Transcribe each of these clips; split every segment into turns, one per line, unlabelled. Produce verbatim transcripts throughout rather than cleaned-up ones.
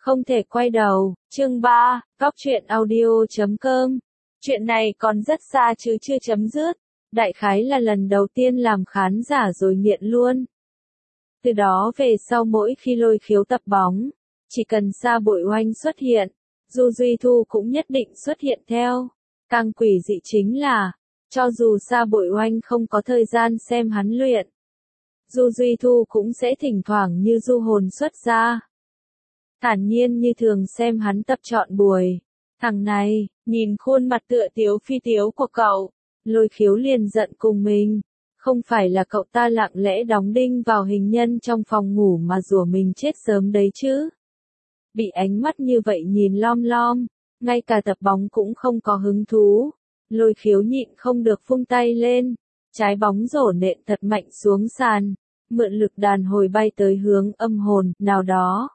Không thể quay đầu, chương ba, góc truyện audio chấm com. Chuyện này còn rất xa chứ chưa chấm dứt. Đại khái là lần đầu tiên làm khán giả rồi nghiện luôn. Từ đó về sau mỗi khi Lôi Khiếu tập bóng, chỉ cần Sa Bội Oanh xuất hiện, Du Duy Thu cũng nhất định xuất hiện theo. Càng quỷ dị chính là, cho dù Sa Bội Oanh không có thời gian xem hắn luyện, Du Duy Thu cũng sẽ thỉnh thoảng như du hồn xuất ra. Thản nhiên như thường xem hắn tập trọn buổi. Thằng này, nhìn khuôn mặt tựa tiếu phi tiếu của cậu, Lôi Khiếu liền giận cùng mình. Không phải là cậu ta lặng lẽ đóng đinh vào hình nhân trong phòng ngủ mà rủa mình chết sớm đấy chứ. Bị ánh mắt như vậy nhìn lom lom, ngay cả tập bóng cũng không có hứng thú. Lôi Khiếu nhịn không được vung tay lên, trái bóng rổ nện thật mạnh xuống sàn, mượn lực đàn hồi bay tới hướng âm hồn nào đó.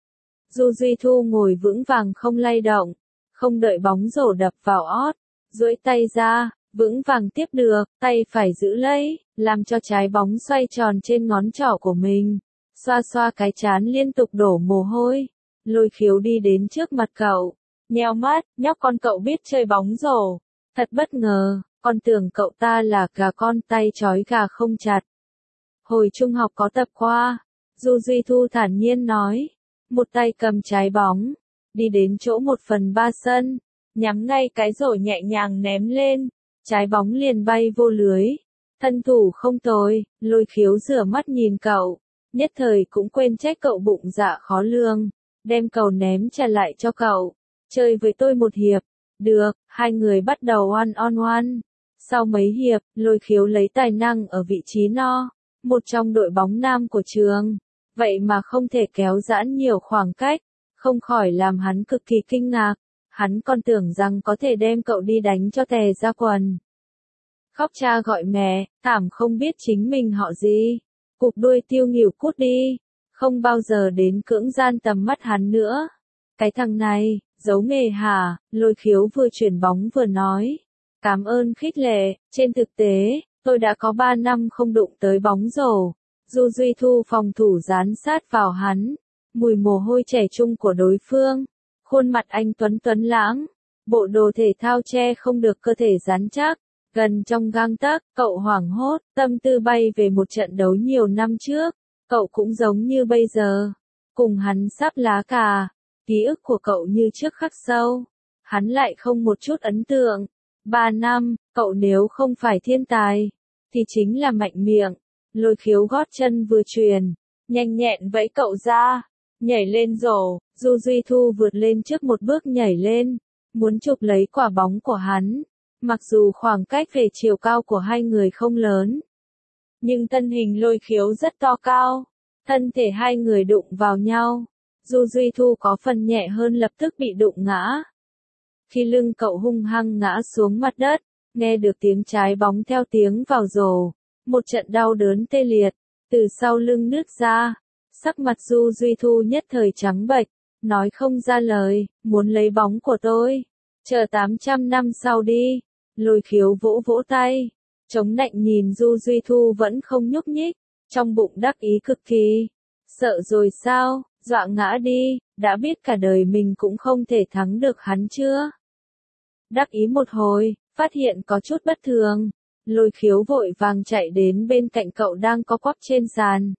Du Duy Thu ngồi vững vàng không lay động, không đợi bóng rổ đập vào ót, duỗi tay ra, vững vàng tiếp được, tay phải giữ lấy, làm cho trái bóng xoay tròn trên ngón trỏ của mình, xoa xoa cái trán liên tục đổ mồ hôi. Lôi Khiếu đi đến trước mặt cậu, nheo mắt, nhóc con cậu biết chơi bóng rổ, thật bất ngờ, con tưởng cậu ta là gà con tay trói gà không chặt. Hồi trung học có tập qua, Du Duy Thu thản nhiên nói, một tay cầm trái bóng, đi đến chỗ một phần ba sân, nhắm ngay cái rổ nhẹ nhàng ném lên, trái bóng liền bay vô lưới. Thân thủ không tồi, Lôi Khiếu rửa mắt nhìn cậu, nhất thời cũng quên trách cậu bụng dạ khó lường, đem cầu ném trả lại cho cậu, chơi với tôi một hiệp. Được, hai người bắt đầu one on one. Sau mấy hiệp, Lôi Khiếu lấy tài năng ở vị trí no, một trong đội bóng nam của trường, vậy mà không thể kéo giãn nhiều khoảng cách, không khỏi làm hắn cực kỳ kinh ngạc. Hắn còn tưởng rằng có thể đem cậu đi đánh cho tè ra quần. Khóc cha gọi mẹ, thảm không biết chính mình họ gì. Cục đuôi tiêu nghỉu cút đi, không bao giờ đến cưỡng gian tầm mắt hắn nữa. Cái thằng này, giấu nghề hả? Lôi Khiếu vừa chuyển bóng vừa nói. Cảm ơn khích lệ, trên thực tế, tôi đã có ba năm không đụng tới bóng rổ. Du Duy Thu phòng thủ dán sát vào hắn, mùi mồ hôi trẻ trung của đối phương, khuôn mặt anh tuấn tuấn lãng, bộ đồ thể thao che không được cơ thể rắn chắc, gần trong gang tấc. Cậu hoảng hốt, tâm tư bay về một trận đấu nhiều năm trước, cậu cũng giống như bây giờ, cùng hắn sắp lá cà, ký ức của cậu như trước khắc sâu, hắn lại không một chút ấn tượng. Ba năm, cậu nếu không phải thiên tài, thì chính là mạnh miệng. Lôi Khiếu gót chân vừa truyền, nhanh nhẹn vẫy cậu ra, nhảy lên rổ. Du Duy Thu vượt lên trước một bước nhảy lên, muốn chụp lấy quả bóng của hắn. Mặc dù khoảng cách về chiều cao của hai người không lớn, nhưng thân hình Lôi Khiếu rất to cao, thân thể hai người đụng vào nhau. Du Duy Thu có phần nhẹ hơn lập tức bị đụng ngã. Khi lưng cậu hung hăng ngã xuống mặt đất, nghe được tiếng trái bóng theo tiếng vào rổ, một trận đau đớn tê liệt, từ sau lưng nứt ra. Sắc mặt Du Duy Thu nhất thời trắng bệch, nói không ra lời, muốn lấy bóng của tôi, chờ tám trăm năm sau đi. Lôi Khiếu vỗ vỗ tay, chống nạnh nhìn Du Duy Thu vẫn không nhúc nhích, trong bụng đắc ý cực kỳ. Sợ rồi sao, dọa ngã đi, đã biết cả đời mình cũng không thể thắng được hắn chưa? Đắc ý một hồi, phát hiện có chút bất thường, Lôi Khiếu vội vàng chạy đến bên cạnh cậu đang co quắp trên sàn.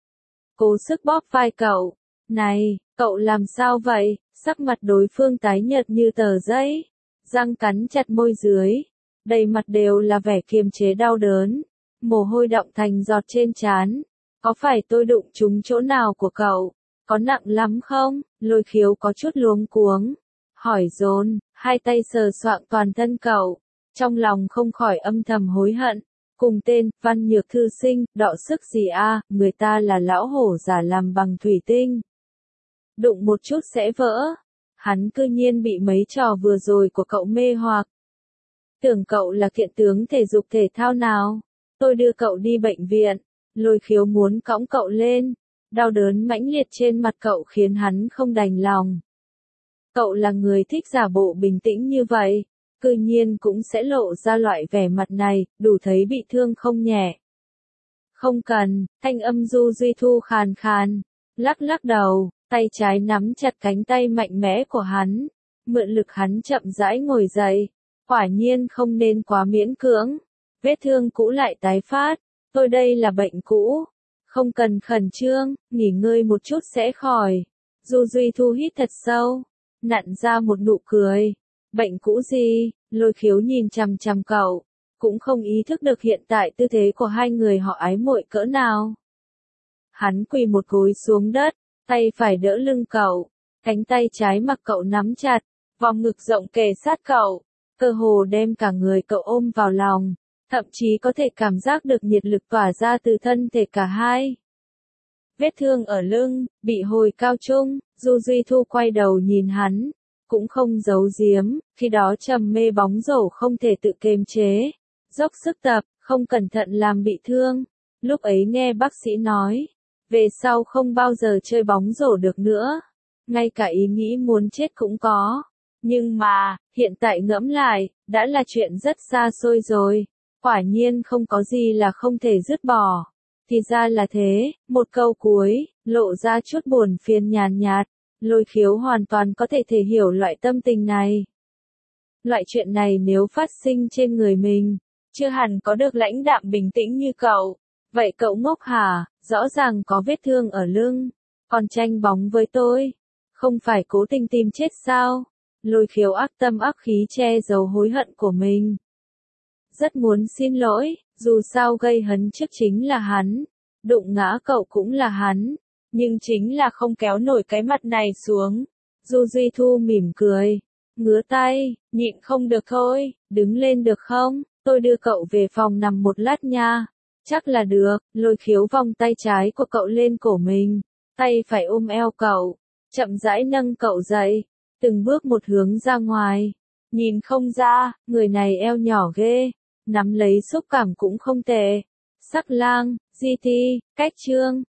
Cố sức bóp vai cậu. Này, cậu làm sao vậy? Sắc mặt đối phương tái nhợt như tờ giấy, răng cắn chặt môi dưới, đầy mặt đều là vẻ kiềm chế đau đớn, mồ hôi đọng thành giọt trên trán. Có phải tôi đụng trúng chỗ nào của cậu? Có nặng lắm không? Lôi Khiếu có chút luống cuống, hỏi dồn, hai tay sờ soạng toàn thân cậu, trong lòng không khỏi âm thầm hối hận. Cùng tên, Văn Nhược thư sinh, đọ sức gì a, à, người ta là lão hổ giả làm bằng thủy tinh. Đụng một chút sẽ vỡ. Hắn cư nhiên bị mấy trò vừa rồi của cậu mê hoặc. Tưởng cậu là kiện tướng thể dục thể thao nào? Tôi đưa cậu đi bệnh viện. Lôi Khiếu muốn cõng cậu lên. Đau đớn mãnh liệt trên mặt cậu khiến hắn không đành lòng. Cậu là người thích giả bộ bình tĩnh như vậy, cư nhiên cũng sẽ lộ ra loại vẻ mặt này, đủ thấy bị thương không nhẹ. Không cần, thanh âm Du Duy Thu khàn khàn, lắc lắc đầu, tay trái nắm chặt cánh tay mạnh mẽ của hắn, mượn lực hắn chậm rãi ngồi dậy. Quả nhiên không nên quá miễn cưỡng, vết thương cũ lại tái phát, tôi đây là bệnh cũ, không cần khẩn trương, nghỉ ngơi một chút sẽ khỏi. Du Duy Thu hít thật sâu, nặn ra một nụ cười. Bệnh cũ gì? Lôi Khiếu nhìn chằm chằm cậu, cũng không ý thức được hiện tại tư thế của hai người họ ái muội cỡ nào. Hắn quỳ một gối xuống đất, tay phải đỡ lưng cậu, cánh tay trái mặc cậu nắm chặt, vòng ngực rộng kề sát cậu, cơ hồ đem cả người cậu ôm vào lòng, thậm chí có thể cảm giác được nhiệt lực tỏa ra từ thân thể cả hai. Vết thương ở lưng, bị hồi cao trung, Du Duy Thu quay đầu nhìn hắn, cũng không giấu giếm, khi đó trầm mê bóng rổ không thể tự kiềm chế, dốc sức tập, không cẩn thận làm bị thương. Lúc ấy nghe bác sĩ nói, về sau không bao giờ chơi bóng rổ được nữa, ngay cả ý nghĩ muốn chết cũng có. Nhưng mà, hiện tại ngẫm lại, đã là chuyện rất xa xôi rồi, quả nhiên không có gì là không thể dứt bỏ. Thì ra là thế, một câu cuối, lộ ra chút buồn phiền nhàn nhạt, Lôi Khiếu hoàn toàn có thể thể hiểu loại tâm tình này. Loại chuyện này nếu phát sinh trên người mình, chưa hẳn có được lãnh đạm bình tĩnh như cậu. Vậy cậu ngốc hả, rõ ràng có vết thương ở lưng, còn tranh bóng với tôi, không phải cố tình tìm chết sao? Lôi Khiếu ác tâm ác khí che giấu hối hận của mình. Rất muốn xin lỗi, dù sao gây hấn trước chính là hắn, đụng ngã cậu cũng là hắn, nhưng chính là không kéo nổi cái mặt này xuống. Du Duy Thu mỉm cười, ngứa tay, nhịn không được thôi, đứng lên được không, tôi đưa cậu về phòng nằm một lát nha. Chắc là được. Lôi Khiếu vòng tay trái của cậu lên cổ mình, tay phải ôm eo cậu, chậm rãi nâng cậu dậy, từng bước một hướng ra ngoài. Nhìn không ra, người này eo nhỏ ghê, nắm lấy xúc cảm cũng không tệ. Sắc lang, gi ti, cách chương.